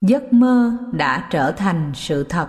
Giấc mơ đã trở thành sự thật.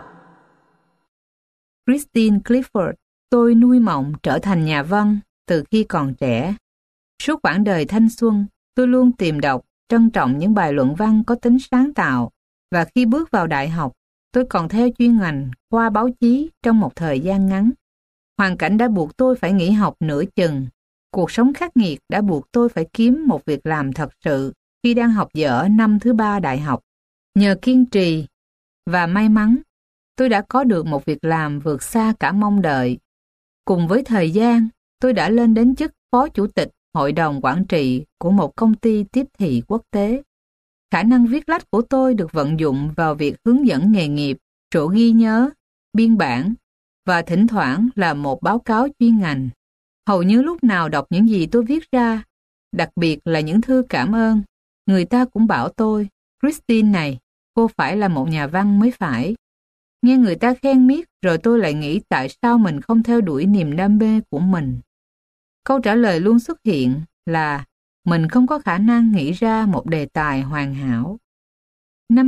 Christine Clifford, tôi nuôi mộng trở thành nhà văn từ khi còn trẻ. Suốt quãng đời thanh xuân, tôi luôn tìm đọc, trân trọng những bài luận văn có tính sáng tạo, và khi bước vào đại học, tôi còn theo chuyên ngành khoa báo chí trong một thời gian ngắn. Hoàn cảnh đã buộc tôi phải nghỉ học nửa chừng. Cuộc sống khắc nghiệt đã buộc tôi phải kiếm một việc làm thật sự khi đang học dở năm thứ 3 đại học. Nhờ kiên trì và may mắn, tôi đã có được một việc làm vượt xa cả mong đợi. Cùng với thời gian, tôi đã lên đến chức phó chủ tịch hội đồng quản trị của một công ty tiếp thị quốc tế. Khả năng viết lách của tôi được vận dụng vào việc hướng dẫn nghề nghiệp, sổ ghi nhớ, biên bản và thỉnh thoảng là một báo cáo chuyên ngành. Hầu như lúc nào đọc những gì tôi viết ra, đặc biệt là những thư cảm ơn, người ta cũng bảo tôi, Christine này, cô phải là một nhà văn mới phải. Nghe người ta khen miết rồi tôi lại nghĩ tại sao mình không theo đuổi niềm đam mê của mình. Câu trả lời luôn xuất hiện là mình không có khả năng nghĩ ra một đề tài hoàn hảo. Năm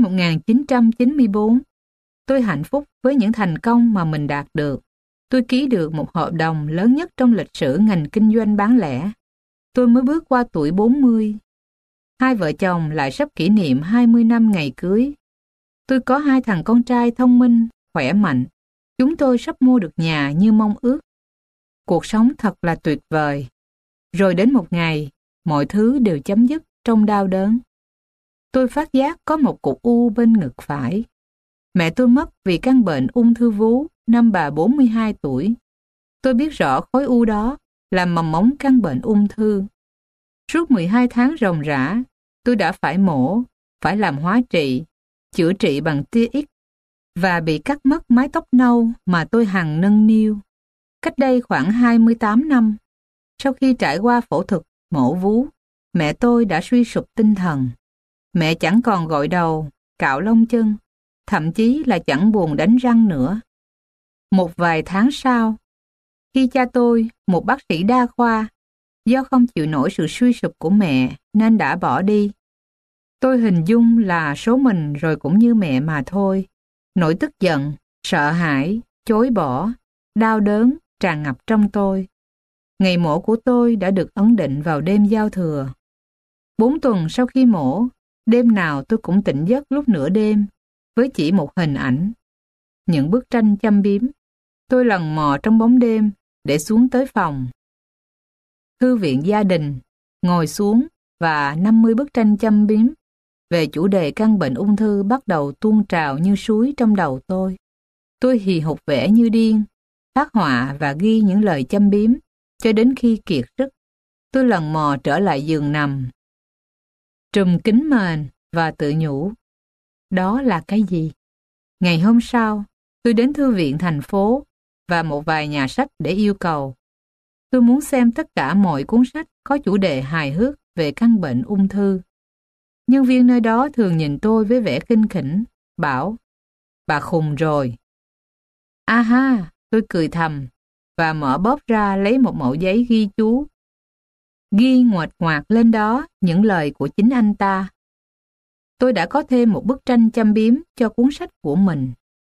1994, tôi hạnh phúc với những thành công mà mình đạt được. Tôi ký được một hợp đồng lớn nhất trong lịch sử ngành kinh doanh bán lẻ. Tôi mới bước qua tuổi 40. Hai vợ chồng lại sắp kỷ niệm 20 năm ngày cưới. Tôi có 2 thằng con trai thông minh, khỏe mạnh. Chúng tôi sắp mua được nhà như mong ước. Cuộc sống thật là tuyệt vời. Rồi đến một ngày, mọi thứ đều chấm dứt trong đau đớn. Tôi phát giác có một cục u bên ngực phải. Mẹ tôi mất vì căn bệnh ung thư vú năm bà 42 tuổi. Tôi biết rõ khối u đó là mầm mống căn bệnh ung thư. Suốt 12 tháng ròng rã, tôi đã phải mổ, phải làm hóa trị, chữa trị bằng tia X và bị cắt mất mái tóc nâu mà tôi hằng nâng niu. Cách đây khoảng 28 năm, sau khi trải qua phẫu thuật mổ vú, mẹ tôi đã suy sụp tinh thần. Mẹ chẳng còn gội đầu, cạo lông chân, thậm chí là chẳng buồn đánh răng nữa. Một vài tháng sau, khi cha tôi, một bác sĩ đa khoa, do không chịu nổi sự suy sụp của mẹ nên đã bỏ đi. Tôi hình dung là số mình rồi cũng như mẹ mà thôi. Nỗi tức giận, sợ hãi, chối bỏ, đau đớn tràn ngập trong tôi. Ngày mổ của tôi đã được ấn định vào đêm giao thừa. 4 tuần sau khi mổ, đêm nào tôi cũng tỉnh giấc lúc nửa đêm với chỉ một hình ảnh. Những bức tranh châm biếm. Tôi lần mò trong bóng đêm để xuống tới phòng thư viện gia đình, ngồi xuống và 50 bức tranh châm biếm về chủ đề căn bệnh ung thư bắt đầu tuôn trào như suối trong đầu tôi. Tôi hì hục vẽ như điên, phát họa và ghi những lời châm biếm cho đến khi kiệt sức. Tôi lần mò trở lại giường nằm, trùm kín mền và tự nhủ, đó là cái gì? Ngày hôm sau, tôi đến thư viện thành phố và một vài nhà sách để yêu cầu. Tôi muốn xem tất cả mọi cuốn sách có chủ đề hài hước về căn bệnh ung thư. Nhân viên nơi đó thường nhìn tôi với vẻ khinh khỉnh, bảo, bà khùng rồi. A ha, tôi cười thầm và mở bóp ra lấy một mẩu giấy ghi chú. Ghi nguệch ngoạc lên đó những lời của chính anh ta. Tôi đã có thêm một bức tranh châm biếm cho cuốn sách của mình.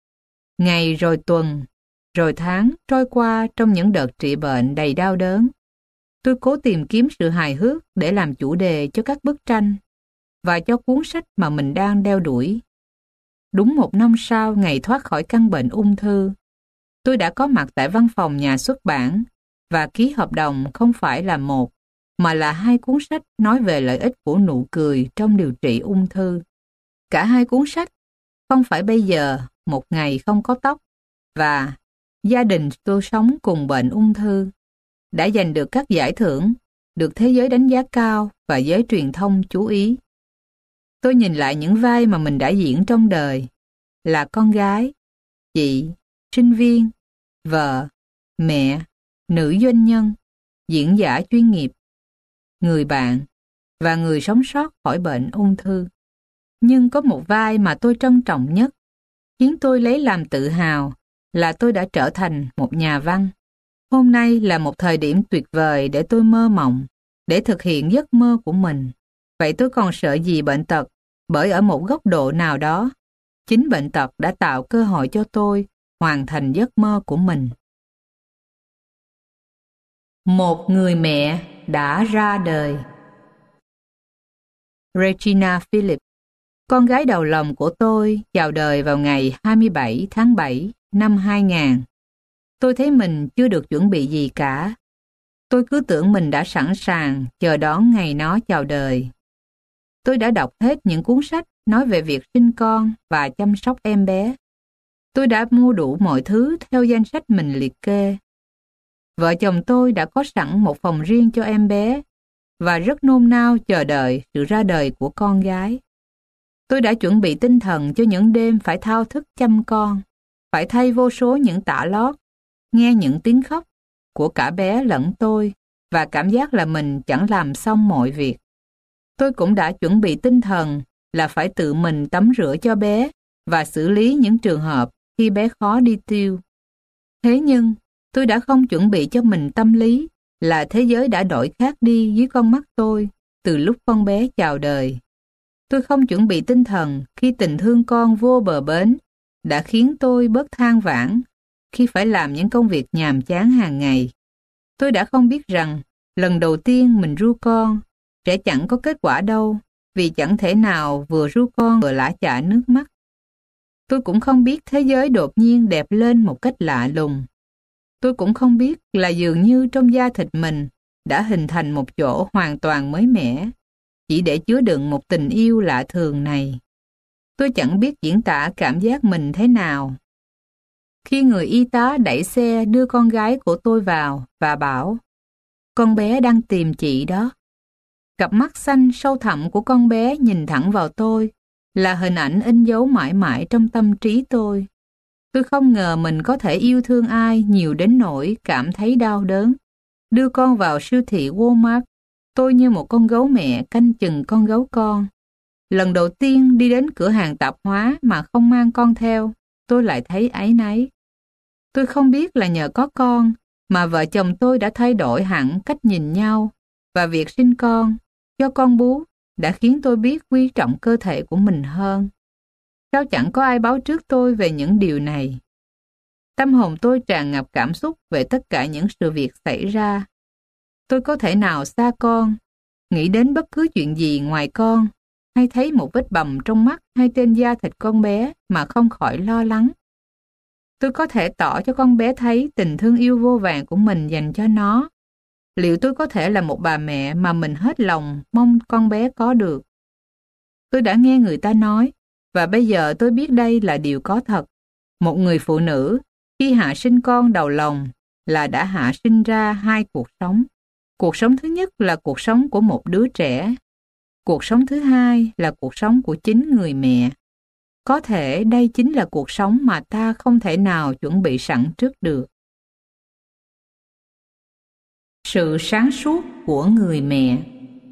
Ngày rồi tuần, rồi tháng trôi qua trong những đợt trị bệnh đầy đau đớn. Tôi cố tìm kiếm sự hài hước để làm chủ đề cho các bức tranh và cho cuốn sách mà mình đang đeo đuổi. Đúng 1 năm sau ngày thoát khỏi căn bệnh ung thư, tôi đã có mặt tại văn phòng nhà xuất bản và ký hợp đồng không phải là một, mà là 2 cuốn sách nói về lợi ích của nụ cười trong điều trị ung thư. Cả 2 cuốn sách, Không phải bây giờ, Một ngày không có tóc và Gia đình tôi sống cùng bệnh ung thư, đã giành được các giải thưởng, được thế giới đánh giá cao và giới truyền thông chú ý. Tôi nhìn lại những vai mà mình đã diễn trong đời, là con gái, chị, sinh viên, vợ, mẹ, nữ doanh nhân, diễn giả chuyên nghiệp, người bạn và người sống sót khỏi bệnh ung thư. Nhưng có một vai mà tôi trân trọng nhất, khiến tôi lấy làm tự hào, là tôi đã trở thành một nhà văn. Hôm nay là một thời điểm tuyệt vời để tôi mơ mộng, để thực hiện giấc mơ của mình. Vậy tôi còn sợ gì bệnh tật bởi ở một góc độ nào đó, chính bệnh tật đã tạo cơ hội cho tôi hoàn thành giấc mơ của mình. Một người mẹ đã ra đời. Regina Phillips, con gái đầu lòng của tôi, chào đời vào ngày 27 tháng 7 năm 2000. Tôi thấy mình chưa được chuẩn bị gì cả. Tôi cứ tưởng mình đã sẵn sàng chờ đón ngày nó chào đời. Tôi đã đọc hết những cuốn sách nói về việc sinh con và chăm sóc em bé. Tôi đã mua đủ mọi thứ theo danh sách mình liệt kê. Vợ chồng tôi đã có sẵn một phòng riêng cho em bé và rất nôn nao chờ đợi sự ra đời của con gái. Tôi đã chuẩn bị tinh thần cho những đêm phải thao thức chăm con, phải thay vô số những tã lót, nghe những tiếng khóc của cả bé lẫn tôi và cảm giác là mình chẳng làm xong mọi việc. Tôi cũng đã chuẩn bị tinh thần là phải tự mình tắm rửa cho bé và xử lý những trường hợp khi bé khó đi tiêu. Thế nhưng, tôi đã không chuẩn bị cho mình tâm lý là thế giới đã đổi khác đi dưới con mắt tôi từ lúc con bé chào đời. Tôi không chuẩn bị tinh thần khi tình thương con vô bờ bến đã khiến tôi bớt than vãn khi phải làm những công việc nhàm chán hàng ngày. Tôi đã không biết rằng lần đầu tiên mình ru con sẽ chẳng có kết quả đâu, vì chẳng thể nào vừa ru con vừa lã chả nước mắt. Tôi cũng không biết thế giới đột nhiên đẹp lên một cách lạ lùng. Tôi cũng không biết là dường như trong da thịt mình đã hình thành một chỗ hoàn toàn mới mẻ, chỉ để chứa đựng một tình yêu lạ thường này. Tôi chẳng biết diễn tả cảm giác mình thế nào. Khi người y tá đẩy xe đưa con gái của tôi vào và bảo, con bé đang tìm chị đó. Cặp mắt xanh sâu thẳm của con bé nhìn thẳng vào tôi là hình ảnh in dấu mãi mãi trong tâm trí tôi. Tôi không ngờ mình có thể yêu thương ai nhiều đến nỗi cảm thấy đau đớn. Đưa con vào siêu thị Walmart, tôi như một con gấu mẹ canh chừng con gấu con. Lần đầu tiên đi đến cửa hàng tạp hóa mà không mang con theo, tôi lại thấy áy náy. Tôi không biết là nhờ có con mà vợ chồng tôi đã thay đổi hẳn cách nhìn nhau, và việc sinh con, cho con bú, đã khiến tôi biết quý trọng cơ thể của mình hơn. Sao chẳng có ai báo trước tôi về những điều này? Tâm hồn tôi tràn ngập cảm xúc về tất cả những sự việc xảy ra. Tôi có thể nào xa con, nghĩ đến bất cứ chuyện gì ngoài con, hay thấy một vết bầm trong mắt hay trên da thịt con bé mà không khỏi lo lắng. Tôi có thể tỏ cho con bé thấy tình thương yêu vô vàn của mình dành cho nó. Liệu tôi có thể là một bà mẹ mà mình hết lòng mong con bé có được? Tôi đã nghe người ta nói, và bây giờ tôi biết đây là điều có thật. Một người phụ nữ, khi hạ sinh con đầu lòng, là đã hạ sinh ra hai cuộc sống. Cuộc sống thứ nhất là cuộc sống của một đứa trẻ. Cuộc sống thứ hai là cuộc sống của chính người mẹ. Có thể đây chính là cuộc sống mà ta không thể nào chuẩn bị sẵn trước được. Sự sáng suốt của người mẹ.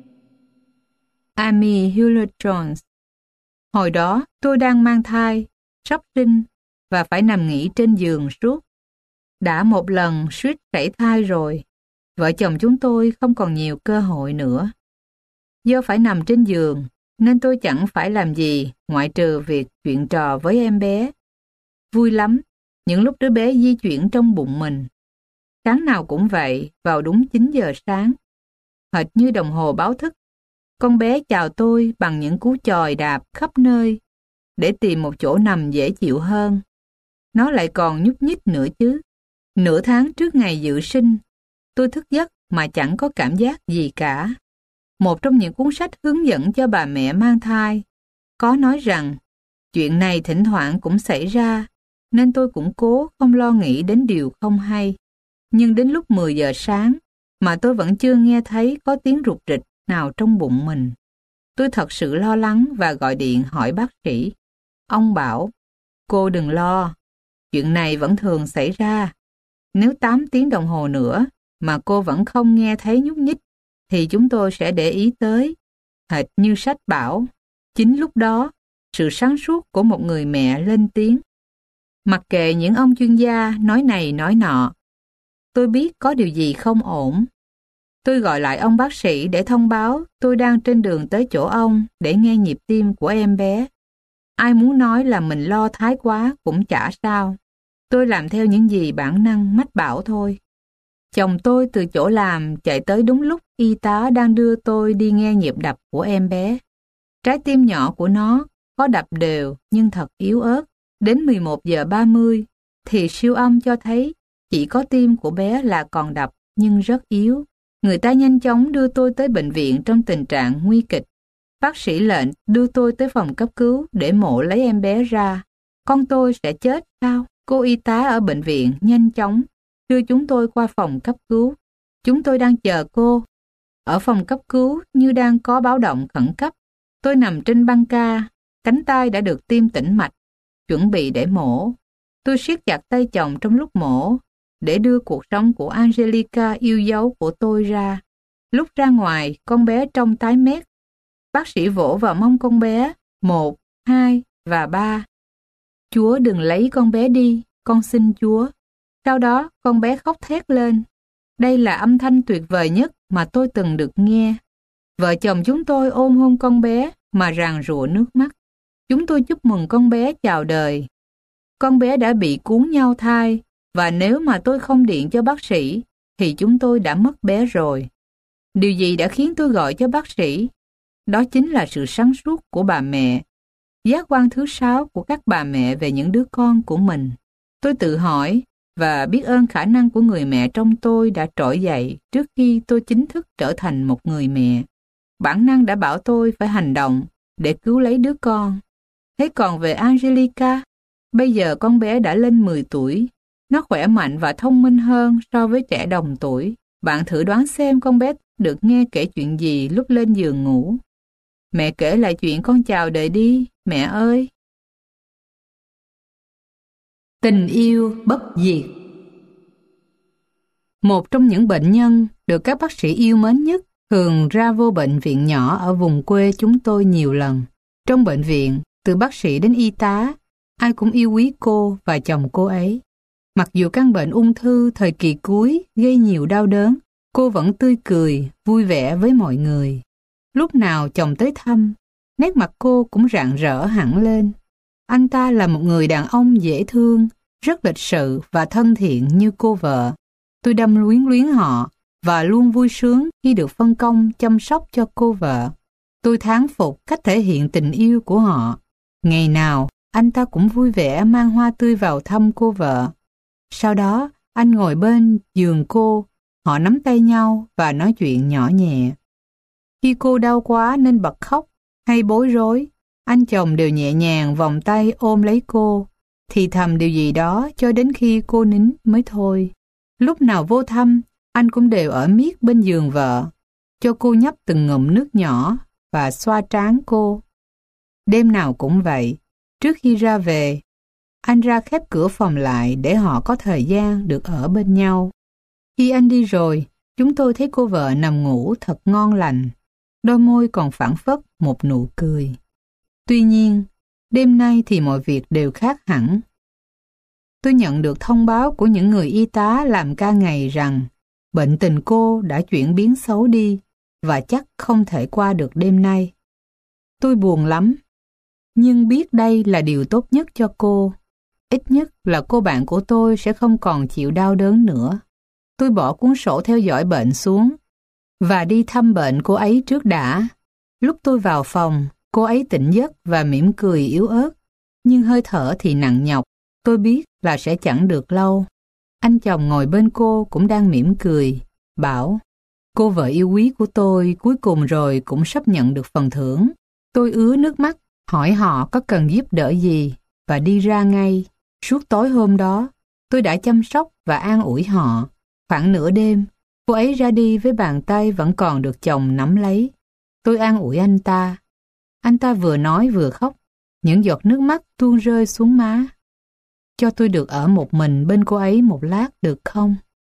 Amy Hewlett-Jones. Hồi đó tôi đang mang thai, sắp sinh và phải nằm nghỉ trên giường suốt. Đã một lần suýt sảy thai rồi, vợ chồng chúng tôi không còn nhiều cơ hội nữa. Do phải nằm trên giường nên tôi chẳng phải làm gì ngoại trừ việc chuyện trò với em bé. Vui lắm, những lúc đứa bé di chuyển trong bụng mình. Sáng nào cũng vậy, vào đúng 9 giờ sáng. Hệt như đồng hồ báo thức, con bé chào tôi bằng những cú chòi đạp khắp nơi để tìm một chỗ nằm dễ chịu hơn. Nó lại còn nhúc nhích nữa chứ. Nửa tháng trước ngày dự sinh, tôi thức giấc mà chẳng có cảm giác gì cả. Một trong những cuốn sách hướng dẫn cho bà mẹ mang thai có nói rằng chuyện này thỉnh thoảng cũng xảy ra, nên tôi cũng cố không lo nghĩ đến điều không hay. Nhưng đến lúc 10 giờ sáng mà tôi vẫn chưa nghe thấy có tiếng rục rịch nào trong bụng mình. Tôi thật sự lo lắng và gọi điện hỏi bác sĩ. Ông bảo, cô đừng lo, chuyện này vẫn thường xảy ra. Nếu 8 tiếng đồng hồ nữa mà cô vẫn không nghe thấy nhúc nhích, thì chúng tôi sẽ để ý tới. Hệt như sách bảo, chính lúc đó, sự sáng suốt của một người mẹ lên tiếng. Mặc kệ những ông chuyên gia nói này nói nọ, tôi biết có điều gì không ổn. Tôi gọi lại ông bác sĩ để thông báo tôi đang trên đường tới chỗ ông để nghe nhịp tim của em bé. Ai muốn nói là mình lo thái quá cũng chả sao. Tôi làm theo những gì bản năng mách bảo thôi. Chồng tôi từ chỗ làm chạy tới đúng lúc y tá đang đưa tôi đi nghe nhịp đập của em bé. Trái tim nhỏ của nó có đập đều nhưng thật yếu ớt. Đến 11 giờ 30 thì siêu âm cho thấy chỉ có tim của bé là còn đập nhưng rất yếu. Người ta nhanh chóng đưa tôi tới bệnh viện trong tình trạng nguy kịch. Bác sĩ lệnh đưa tôi tới phòng cấp cứu để mổ lấy em bé ra. Con tôi sẽ chết sao? Cô y tá ở bệnh viện nhanh chóng đưa chúng tôi qua phòng cấp cứu. Chúng tôi đang chờ cô. Ở phòng cấp cứu như đang có báo động khẩn cấp. Tôi nằm trên băng ca, cánh tay đã được tiêm tĩnh mạch, chuẩn bị để mổ. Tôi siết chặt tay chồng trong lúc mổ, để đưa cuộc sống của Angelica yêu dấu của tôi ra. Lúc ra ngoài, con bé trông tái mét. Bác sĩ vỗ vào mông con bé, 1, 2 và 3. Chúa đừng lấy con bé đi, con xin Chúa. Sau đó, con bé khóc thét lên. Đây là âm thanh tuyệt vời nhất mà tôi từng được nghe. Vợ chồng chúng tôi ôm hôn con bé mà ràn rụa nước mắt. Chúng tôi chúc mừng con bé chào đời. Con bé đã bị cuốn nhau thai, và nếu mà tôi không điện cho bác sĩ, thì chúng tôi đã mất bé rồi. Điều gì đã khiến tôi gọi cho bác sĩ? Đó chính là sự sáng suốt của bà mẹ, giác quan thứ 6 của các bà mẹ về những đứa con của mình. Tôi tự hỏi và biết ơn khả năng của người mẹ trong tôi đã trỗi dậy trước khi tôi chính thức trở thành một người mẹ. Bản năng đã bảo tôi phải hành động để cứu lấy đứa con. Thế còn về Angelica, bây giờ con bé đã lên 10 tuổi. Nó khỏe mạnh và thông minh hơn so với trẻ đồng tuổi. Bạn thử đoán xem con bé được nghe kể chuyện gì lúc lên giường ngủ. Mẹ kể lại chuyện con chào đời đi, mẹ ơi. Tình yêu bất diệt. Một trong những bệnh nhân được các bác sĩ yêu mến nhất thường ra vô bệnh viện nhỏ ở vùng quê chúng tôi nhiều lần. Trong bệnh viện, từ bác sĩ đến y tá, ai cũng yêu quý cô và chồng cô ấy. Mặc dù căn bệnh ung thư thời kỳ cuối gây nhiều đau đớn, cô vẫn tươi cười, vui vẻ với mọi người. Lúc nào chồng tới thăm, nét mặt cô cũng rạng rỡ hẳn lên. Anh ta là một người đàn ông dễ thương, rất lịch sự và thân thiện như cô vợ. Tôi đâm luyến luyến họ và luôn vui sướng khi được phân công chăm sóc cho cô vợ. Tôi thán phục cách thể hiện tình yêu của họ. Ngày nào, anh ta cũng vui vẻ mang hoa tươi vào thăm cô vợ. Sau đó, anh ngồi bên giường cô, họ nắm tay nhau và nói chuyện nhỏ nhẹ. Khi cô đau quá nên bật khóc hay bối rối, anh chồng đều nhẹ nhàng vòng tay ôm lấy cô, thì thầm điều gì đó cho đến khi cô nín mới thôi. Lúc nào vô thăm, anh cũng đều ở miết bên giường vợ, cho cô nhấp từng ngụm nước nhỏ và xoa trán cô. Đêm nào cũng vậy, trước khi ra về, anh ra khép cửa phòng lại để họ có thời gian được ở bên nhau. Khi anh đi rồi, chúng tôi thấy cô vợ nằm ngủ thật ngon lành, đôi môi còn phảng phất một nụ cười. Tuy nhiên, đêm nay thì mọi việc đều khác hẳn. Tôi nhận được thông báo của những người y tá làm ca ngày rằng bệnh tình cô đã chuyển biến xấu đi và chắc không thể qua được đêm nay. Tôi buồn lắm, nhưng biết đây là điều tốt nhất cho cô. Ít nhất là cô bạn của tôi sẽ không còn chịu đau đớn nữa. Tôi bỏ cuốn sổ theo dõi bệnh xuống và đi thăm bệnh cô ấy trước đã. Lúc tôi vào phòng, cô ấy tỉnh giấc và mỉm cười yếu ớt, nhưng hơi thở thì nặng nhọc. Tôi biết là sẽ chẳng được lâu. Anh chồng ngồi bên cô cũng đang mỉm cười, bảo: cô vợ yêu quý của tôi cuối cùng rồi cũng sắp nhận được phần thưởng. Tôi ứa nước mắt, hỏi họ có cần giúp đỡ gì và đi ra ngay. Suốt tối hôm đó, tôi đã chăm sóc và an ủi họ. Khoảng nửa đêm, cô ấy ra đi với bàn tay vẫn còn được chồng nắm lấy. Tôi an ủi anh ta. Anh ta vừa nói vừa khóc, những giọt nước mắt tuôn rơi xuống má. Cho tôi được ở một mình bên cô ấy một lát được không?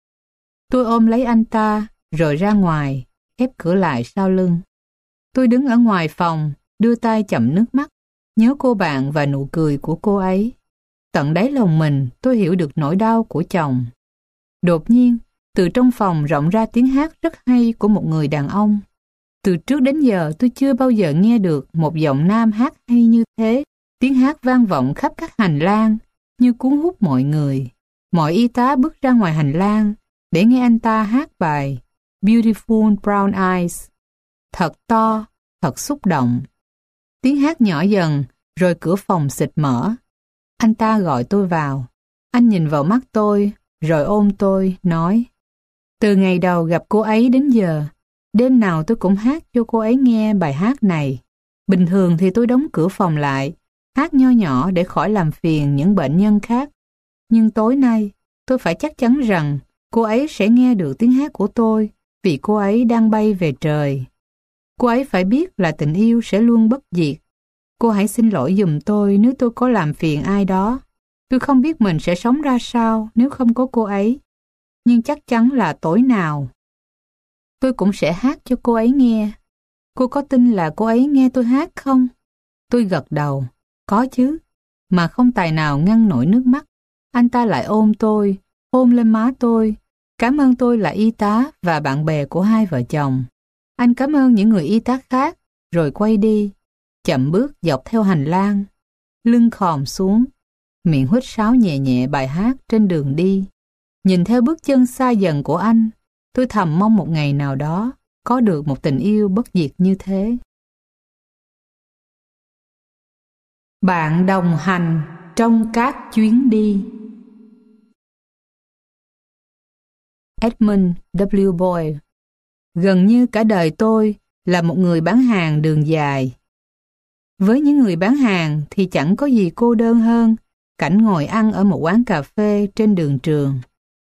Tôi ôm lấy anh ta, rồi ra ngoài, khép cửa lại sau lưng. Tôi đứng ở ngoài phòng, đưa tay chậm nước mắt, nhớ cô bạn và nụ cười của cô ấy. Tận đáy lòng mình, tôi hiểu được nỗi đau của chồng. Đột nhiên, Từ trong phòng rộng ra tiếng hát rất hay của một người đàn ông. Từ trước đến giờ tôi chưa bao giờ nghe được một giọng nam hát hay như thế. Tiếng hát vang vọng khắp các hành lang, như cuốn hút mọi người. Mọi y tá bước ra ngoài hành lang để nghe anh ta hát bài Beautiful Brown Eyes. Thật to, thật xúc động. Tiếng hát nhỏ dần, rồi cửa phòng xịt mở. Anh ta gọi tôi vào. Anh nhìn vào mắt tôi, rồi ôm tôi, nói: từ ngày đầu gặp cô ấy đến giờ, đêm nào tôi cũng hát cho cô ấy nghe bài hát này. Bình thường thì tôi đóng cửa phòng lại, hát nho nhỏ để khỏi làm phiền những bệnh nhân khác. Nhưng tối nay, tôi phải chắc chắn rằng cô ấy sẽ nghe được tiếng hát của tôi vì cô ấy đang bay về trời. Cô ấy phải biết là tình yêu sẽ luôn bất diệt. Cô hãy xin lỗi giùm tôi nếu tôi có làm phiền ai đó. Tôi không biết mình sẽ sống ra sao nếu không có cô ấy. Nhưng chắc chắn là tối nào tôi cũng sẽ hát cho cô ấy nghe. Cô có tin là cô ấy nghe tôi hát không? Tôi gật đầu. Có chứ. Mà không tài nào ngăn nổi nước mắt. Anh ta lại ôm tôi, hôn lên má tôi. Cảm ơn tôi là y tá và bạn bè của hai vợ chồng. Anh cảm ơn những người y tá khác, rồi quay đi, chậm bước dọc theo hành lang, lưng khòm xuống, miệng huýt sáo nhẹ nhẹ bài hát trên đường đi. Nhìn theo bước chân xa dần của anh, tôi thầm mong một ngày nào đó có được một tình yêu bất diệt như thế. Bạn đồng hành trong các chuyến đi. Edmund W. Boyle. Gần như cả đời tôi là một người bán hàng đường dài. Với những người bán hàng thì chẳng có gì cô đơn hơn cảnh ngồi ăn ở một quán cà phê trên đường trường.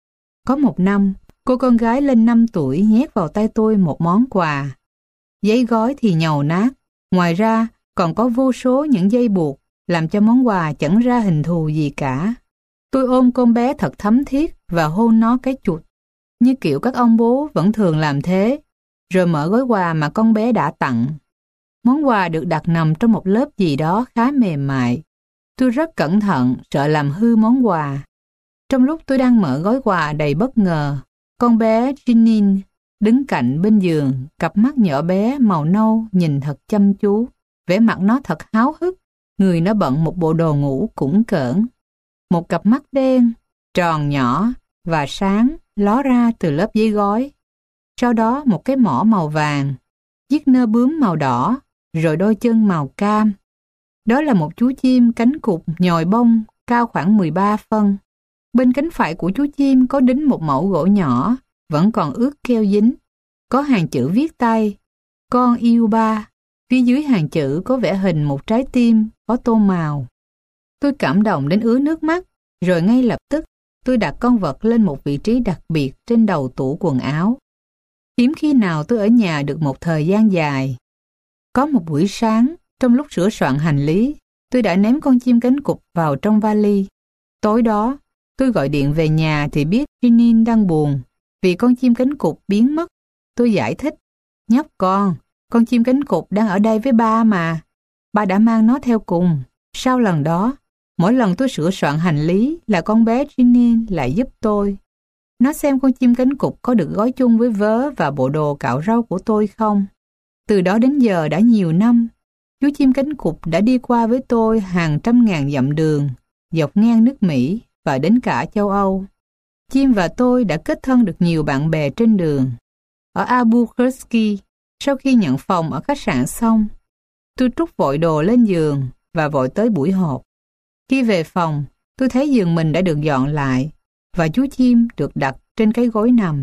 Có một năm, cô con gái lên 5 tuổi nhét vào tay tôi một món quà. Giấy gói thì nhầu nát, ngoài ra còn có vô số những dây buộc làm cho món quà chẳng ra hình thù gì cả. Tôi ôm con bé thật thấm thiết và hôn nó cái chụt, như kiểu các ông bố vẫn thường làm thế, rồi mở gói quà mà con bé đã tặng. Món quà được đặt nằm trong một lớp gì đó khá mềm mại. Tôi rất cẩn thận, sợ làm hư món quà. Trong lúc tôi đang mở gói quà đầy bất ngờ, con bé Jeanine đứng cạnh bên giường, cặp mắt nhỏ bé màu nâu nhìn thật chăm chú. Vẻ mặt nó thật háo hức, người nó bận một bộ đồ ngủ cũn cỡn. Một cặp mắt đen, tròn nhỏ và sáng ló ra từ lớp giấy gói. Sau đó một cái mỏ màu vàng, chiếc nơ bướm màu đỏ, rồi đôi chân màu cam. Đó là một chú chim cánh cụt nhồi bông cao khoảng 13 phân. Bên cánh phải của chú chim có đính một mẩu gỗ nhỏ, vẫn còn ướt keo dính. Có hàng chữ viết tay, con yêu ba. Phía dưới hàng chữ có vẽ hình một trái tim có tô màu. Tôi cảm động đến ứa nước mắt, rồi ngay lập tức tôi đặt con vật lên một vị trí đặc biệt trên đầu tủ quần áo. Hiếm khi nào tôi ở nhà được một thời gian dài. Có một buổi sáng, trong lúc sửa soạn hành lý, tôi đã ném con chim cánh cụt vào trong vali. Tối đó, tôi gọi điện về nhà thì biết Jeanine đang buồn vì con chim cánh cụt biến mất. Tôi giải thích: nhóc con chim cánh cụt đang ở đây với ba mà. Ba đã mang nó theo cùng. Sau lần đó, mỗi lần tôi sửa soạn hành lý là con bé Jeanine lại giúp tôi. Nó xem con chim cánh cụt có được gói chung với vớ và bộ đồ cạo râu của tôi không. Từ đó đến giờ đã nhiều năm, chú chim cánh cụt đã đi qua với tôi hàng trăm ngàn dặm đường, dọc ngang nước Mỹ và đến cả châu Âu. Chim và tôi đã kết thân được nhiều bạn bè trên đường. Ở Albuquerque, sau khi nhận phòng ở khách sạn xong, tôi trút vội đồ lên giường và vội tới buổi họp. Khi về phòng, tôi thấy giường mình đã được dọn lại và chú chim được đặt trên cái gối nằm.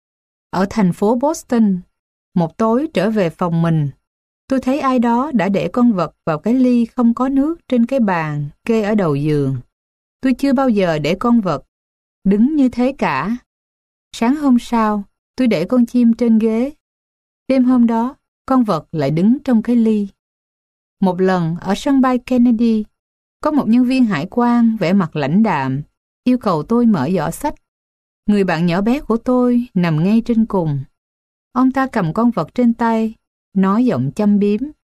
Ở thành phố Boston, một tối trở về phòng mình, tôi thấy ai đó đã để con vật vào cái ly không có nước trên cái bàn kê ở đầu giường. Tôi chưa bao giờ để con vật đứng như thế cả. Sáng hôm sau, tôi để con chim trên ghế. Đêm hôm đó, con vật lại đứng trong cái ly. Một lần ở sân bay Kennedy, có một nhân viên hải quan vẻ mặt lãnh đạm, yêu cầu tôi mở giỏ xách. Người bạn nhỏ bé của tôi nằm ngay trên cùng. Ông ta cầm con vật trên tay, nói giọng châm biếm: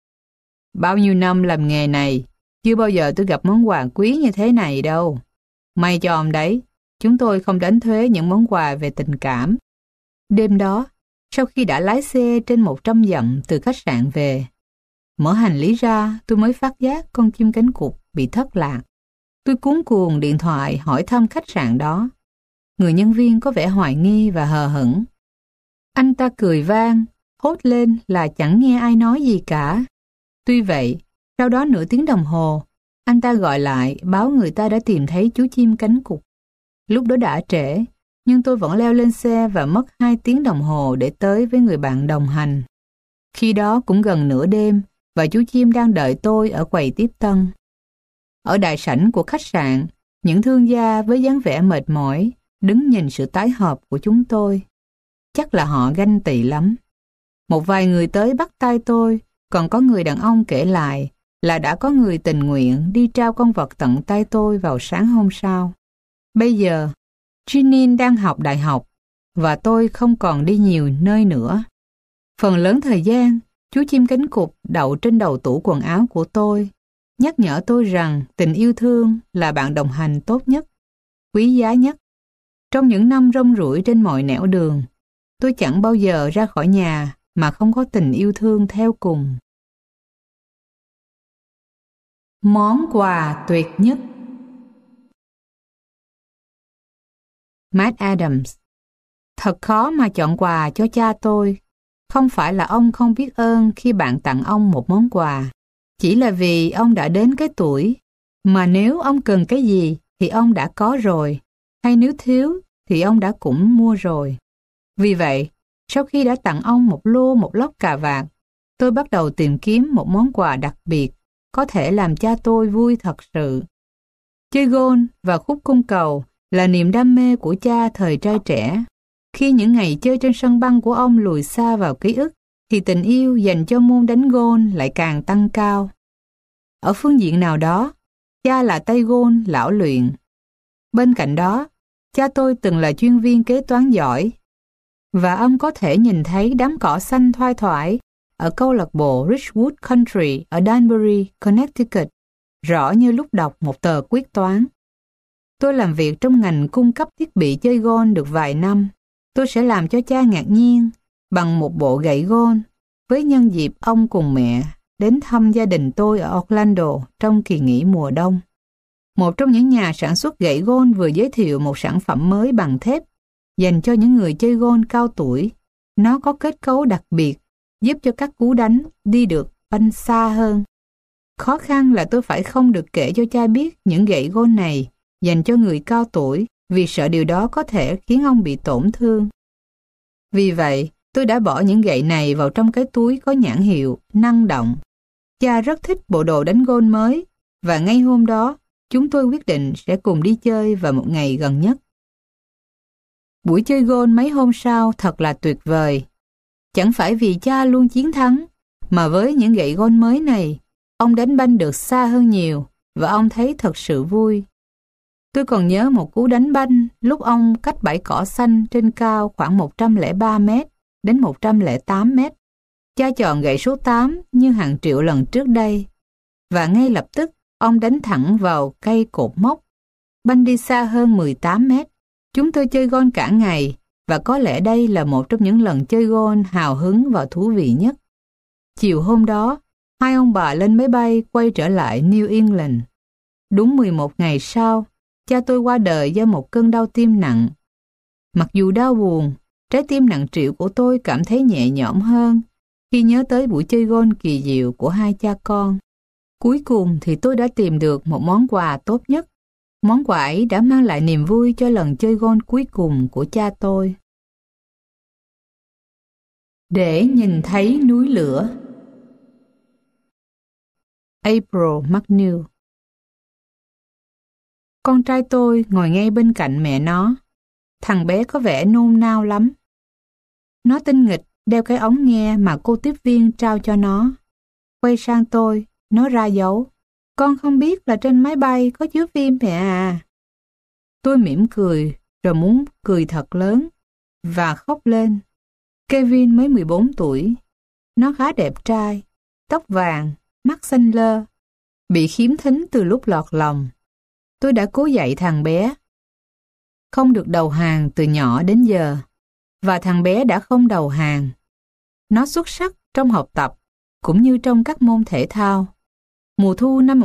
bao nhiêu năm làm nghề này, chưa bao giờ tôi gặp món quà quý như thế này đâu. May cho ông đấy, chúng tôi không đánh thuế những món quà về tình cảm. Đêm đó, sau khi đã lái xe trên 100 dặm từ khách sạn về, mở hành lý ra tôi mới phát giác con chim cánh cụt bị thất lạc. Tôi cuống cuồng điện thoại hỏi thăm khách sạn đó. Người nhân viên có vẻ hoài nghi và hờ hững. Anh ta cười vang, hốt lên là chẳng nghe ai nói gì cả. Tuy vậy, sau đó nửa tiếng đồng hồ, anh ta gọi lại báo người ta đã tìm thấy chú chim cánh cụt. Lúc đó đã trễ, nhưng tôi vẫn leo lên xe và mất 2 tiếng đồng hồ để tới với người bạn đồng hành. Khi đó cũng gần nửa đêm và chú chim đang đợi tôi ở quầy tiếp tân. Ở đại sảnh của khách sạn, những thương gia với dáng vẻ mệt mỏi đứng nhìn sự tái hợp của chúng tôi. Chắc là họ ganh tị lắm. Một vài người tới bắt tay tôi, còn có người đàn ông kể lại là đã có người tình nguyện đi trao con vật tận tay tôi vào sáng hôm sau. Bây giờ, Jeanine đang học đại học và tôi không còn đi nhiều nơi nữa. Phần lớn thời gian, chú chim cánh cụt đậu trên đầu tủ quần áo của tôi, nhắc nhở tôi rằng tình yêu thương là bạn đồng hành tốt nhất, quý giá nhất. Trong những năm rong ruổi trên mọi nẻo đường, tôi chẳng bao giờ ra khỏi nhà mà không có tình yêu thương theo cùng. Món quà tuyệt nhất. Matt Adams. Thật khó mà chọn quà cho cha tôi. Không phải là ông không biết ơn khi bạn tặng ông một món quà, chỉ là vì ông đã đến cái tuổi mà nếu ông cần cái gì thì ông đã có rồi, hay nếu thiếu thì ông đã cũng mua rồi. Vì vậy, sau khi đã tặng ông một lốc cà vạt, tôi bắt đầu tìm kiếm một món quà đặc biệt có thể làm cha tôi vui thật sự. Chơi golf và khúc cung cầu là niềm đam mê của cha thời trai trẻ. Khi những ngày chơi trên sân băng của ông lùi xa vào ký ức, thì tình yêu dành cho môn đánh golf lại càng tăng cao. Ở phương diện nào đó, cha là tay golf lão luyện. Bên cạnh đó, cha tôi từng là chuyên viên kế toán giỏi, và ông có thể nhìn thấy đám cỏ xanh thoai thoải ở câu lạc bộ Ridgewood Country ở Danbury, Connecticut, rõ như lúc đọc một tờ quyết toán. Tôi làm việc trong ngành cung cấp thiết bị chơi golf được vài năm. Tôi sẽ làm cho cha ngạc nhiên bằng một bộ gậy golf với nhân dịp ông cùng mẹ đến thăm gia đình tôi ở Orlando trong kỳ nghỉ mùa đông. Một trong những nhà sản xuất gậy golf vừa giới thiệu một sản phẩm mới bằng thép dành cho những người chơi golf cao tuổi. Nó có kết cấu đặc biệt, giúp cho các cú đánh đi được banh xa hơn. Khó khăn là tôi phải không được kể cho cha biết những gậy golf này dành cho người cao tuổi vì sợ điều đó có thể khiến ông bị tổn thương. Vì vậy, tôi đã bỏ những gậy này vào trong cái túi có nhãn hiệu năng động. Cha rất thích bộ đồ đánh golf mới và ngay hôm đó, chúng tôi quyết định sẽ cùng đi chơi vào một ngày gần nhất. Buổi chơi golf mấy hôm sau thật là tuyệt vời. Chẳng phải vì cha luôn chiến thắng, mà với những gậy golf mới này, ông đánh banh được xa hơn nhiều và ông thấy thật sự vui. Tôi còn nhớ một cú đánh banh lúc ông cách bãi cỏ xanh trên cao khoảng 103 mét đến 108 mét. Cha chọn gậy số 8 như hàng triệu lần trước đây. Và ngay lập tức, ông đánh thẳng vào cây cột mốc. Banh đi xa hơn 18 mét. Chúng tôi chơi golf cả ngày và có lẽ đây là một trong những lần chơi golf hào hứng và thú vị nhất. Chiều hôm đó, hai ông bà lên máy bay quay trở lại New England. Đúng 11 ngày sau, cha tôi qua đời do một cơn đau tim nặng. Mặc dù đau buồn, trái tim nặng trĩu của tôi cảm thấy nhẹ nhõm hơn khi nhớ tới buổi chơi golf kỳ diệu của hai cha con. Cuối cùng thì tôi đã tìm được một món quà tốt nhất. Món quà ấy đã mang lại niềm vui cho lần chơi golf cuối cùng của cha tôi. Để nhìn thấy núi lửa. April McNeil. Con trai tôi ngồi ngay bên cạnh mẹ nó. Thằng bé có vẻ nôn nao lắm. Nó tinh nghịch đeo cái ống nghe mà cô tiếp viên trao cho nó. Quay sang tôi, nó ra dấu. Con không biết là trên máy bay có chiếu phim mẹ à. Tôi mỉm cười rồi muốn cười thật lớn và khóc lên. Kevin mới 14 tuổi. Nó khá đẹp trai, tóc vàng, mắt xanh lơ, bị khiếm thính từ lúc lọt lòng. Tôi đã cố dạy thằng bé. không được đầu hàng từ nhỏ đến giờ. Và thằng bé đã không đầu hàng. Nó xuất sắc trong học tập, cũng như trong các môn thể thao. Mùa thu năm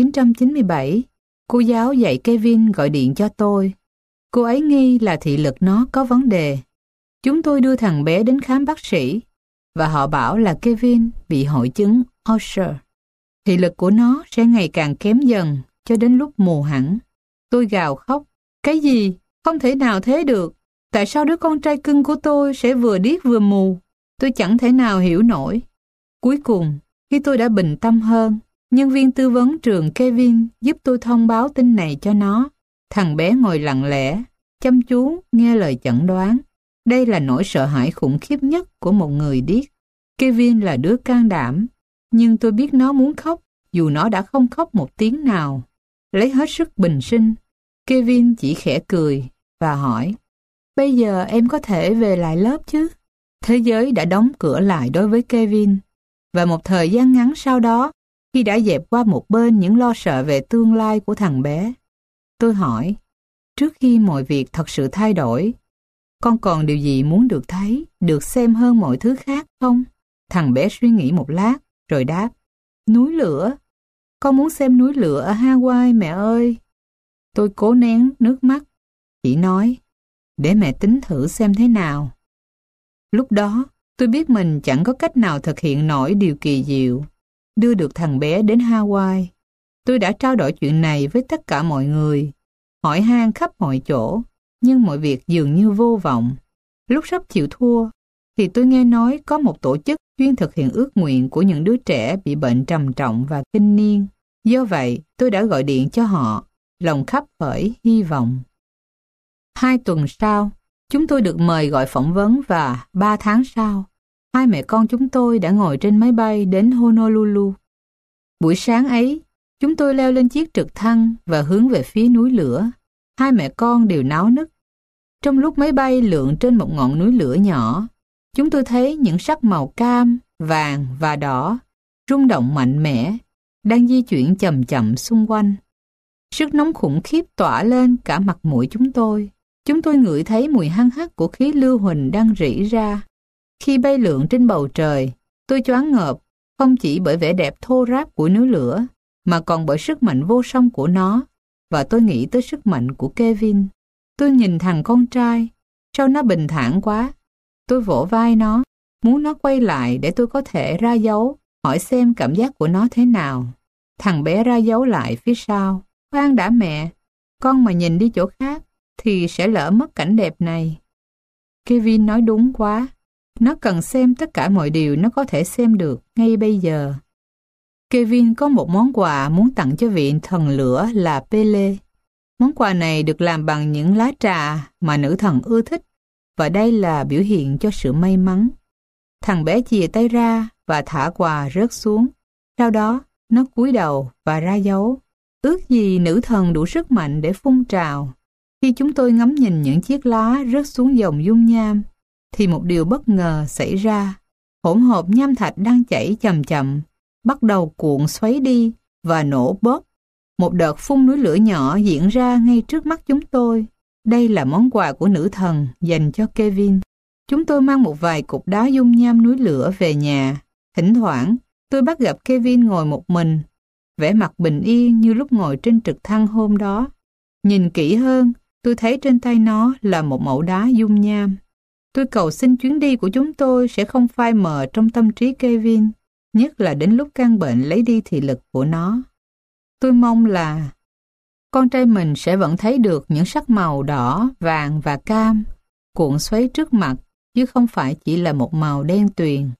1997, cô giáo dạy Kevin gọi điện cho tôi. Cô ấy nghi là thị lực nó có vấn đề. Chúng tôi đưa thằng bé đến khám bác sĩ, và họ bảo là Kevin bị hội chứng Usher. Thị lực của nó sẽ ngày càng kém dần cho đến lúc mù hẳn. Tôi gào khóc. Cái gì? Không thể nào thế được. Tại sao đứa con trai cưng của tôi sẽ vừa điếc vừa mù? Tôi chẳng thể nào hiểu nổi. Cuối cùng, khi tôi đã bình tâm hơn, nhân viên tư vấn trường Kevin giúp tôi thông báo tin này cho nó. Thằng bé ngồi lặng lẽ, chăm chú nghe lời chẩn đoán. Đây là nỗi sợ hãi khủng khiếp nhất của một người điếc. Kevin là đứa can đảm, nhưng tôi biết nó muốn khóc, dù nó đã không khóc một tiếng nào. Lấy hết sức bình sinh, Kevin chỉ khẽ cười và hỏi, bây giờ em có thể về lại lớp chứ? Thế giới đã đóng cửa lại đối với Kevin, và một thời gian ngắn sau đó, khi đã dẹp qua một bên những lo sợ về tương lai của thằng bé, tôi hỏi, trước khi mọi việc thật sự thay đổi, con còn điều gì muốn được thấy, được xem hơn mọi thứ khác không? Thằng bé suy nghĩ một lát, rồi đáp, núi lửa. Con muốn xem núi lửa ở Hawaii mẹ ơi. Tôi cố nén nước mắt, chỉ nói, để mẹ tính thử xem thế nào. Lúc đó, tôi biết mình chẳng có cách nào thực hiện nổi điều kỳ diệu, đưa được thằng bé đến Hawaii. Tôi đã trao đổi chuyện này với tất cả mọi người, hỏi han khắp mọi chỗ, nhưng mọi việc dường như vô vọng. Lúc sắp chịu thua, thì tôi nghe nói có một tổ chức chuyên thực hiện ước nguyện của những đứa trẻ bị bệnh trầm trọng và kinh niên. Do vậy, tôi đã gọi điện cho họ, lòng khắp khởi hy vọng. 2 tuần sau, chúng tôi được mời gọi phỏng vấn và 3 tháng sau, hai mẹ con chúng tôi đã ngồi trên máy bay đến Honolulu. Buổi sáng ấy, chúng tôi leo lên chiếc trực thăng và hướng về phía núi lửa. Hai mẹ con đều náo nức. Trong lúc máy bay lượn trên một ngọn núi lửa nhỏ, chúng tôi thấy những sắc màu cam, vàng và đỏ, rung động mạnh mẽ, đang di chuyển chậm chậm xung quanh. Sức nóng khủng khiếp tỏa lên cả mặt mũi chúng tôi. Chúng tôi ngửi thấy mùi hăng hắc của khí lưu huỳnh đang rỉ ra. Khi bay lượn trên bầu trời, tôi choáng ngợp, không chỉ bởi vẻ đẹp thô ráp của núi lửa, mà còn bởi sức mạnh vô song của nó, và tôi nghĩ tới sức mạnh của Kevin. Tôi nhìn thằng con trai, sao nó bình thản quá. Tôi vỗ vai nó, muốn nó quay lại để tôi có thể ra dấu, hỏi xem cảm giác của nó thế nào. Thằng bé ra dấu lại phía sau. Khoan đã mẹ, con mà nhìn đi chỗ khác thì sẽ lỡ mất cảnh đẹp này. Kevin nói đúng quá. Nó cần xem tất cả mọi điều nó có thể xem được ngay bây giờ. Kevin có một món quà muốn tặng cho vị thần lửa là Pele. Món quà này được làm bằng những lá trà mà nữ thần ưa thích, và đây là biểu hiện cho sự may mắn. Thằng bé chìa tay ra và thả quà rớt xuống. Sau đó, nó cúi đầu và ra dấu. Ước gì nữ thần đủ sức mạnh để phun trào. Khi chúng tôi ngắm nhìn những chiếc lá rớt xuống dòng dung nham, thì một điều bất ngờ xảy ra. Hỗn hợp nham thạch đang chảy chậm chậm, bắt đầu cuộn xoáy đi và nổ bóp. Một đợt phun núi lửa nhỏ diễn ra ngay trước mắt chúng tôi. Đây là món quà của nữ thần dành cho Kevin. Chúng tôi mang một vài cục đá dung nham núi lửa về nhà. Thỉnh thoảng, tôi bắt gặp Kevin ngồi một mình, vẻ mặt bình yên như lúc ngồi trên trực thăng hôm đó. Nhìn kỹ hơn, tôi thấy trên tay nó là một mẩu đá dung nham. Tôi cầu xin chuyến đi của chúng tôi sẽ không phai mờ trong tâm trí Kevin, nhất là đến lúc căn bệnh lấy đi thị lực của nó. Tôi mong là con trai mình sẽ vẫn thấy được những sắc màu đỏ, vàng và cam cuộn xoáy trước mặt, chứ không phải chỉ là một màu đen tuyền.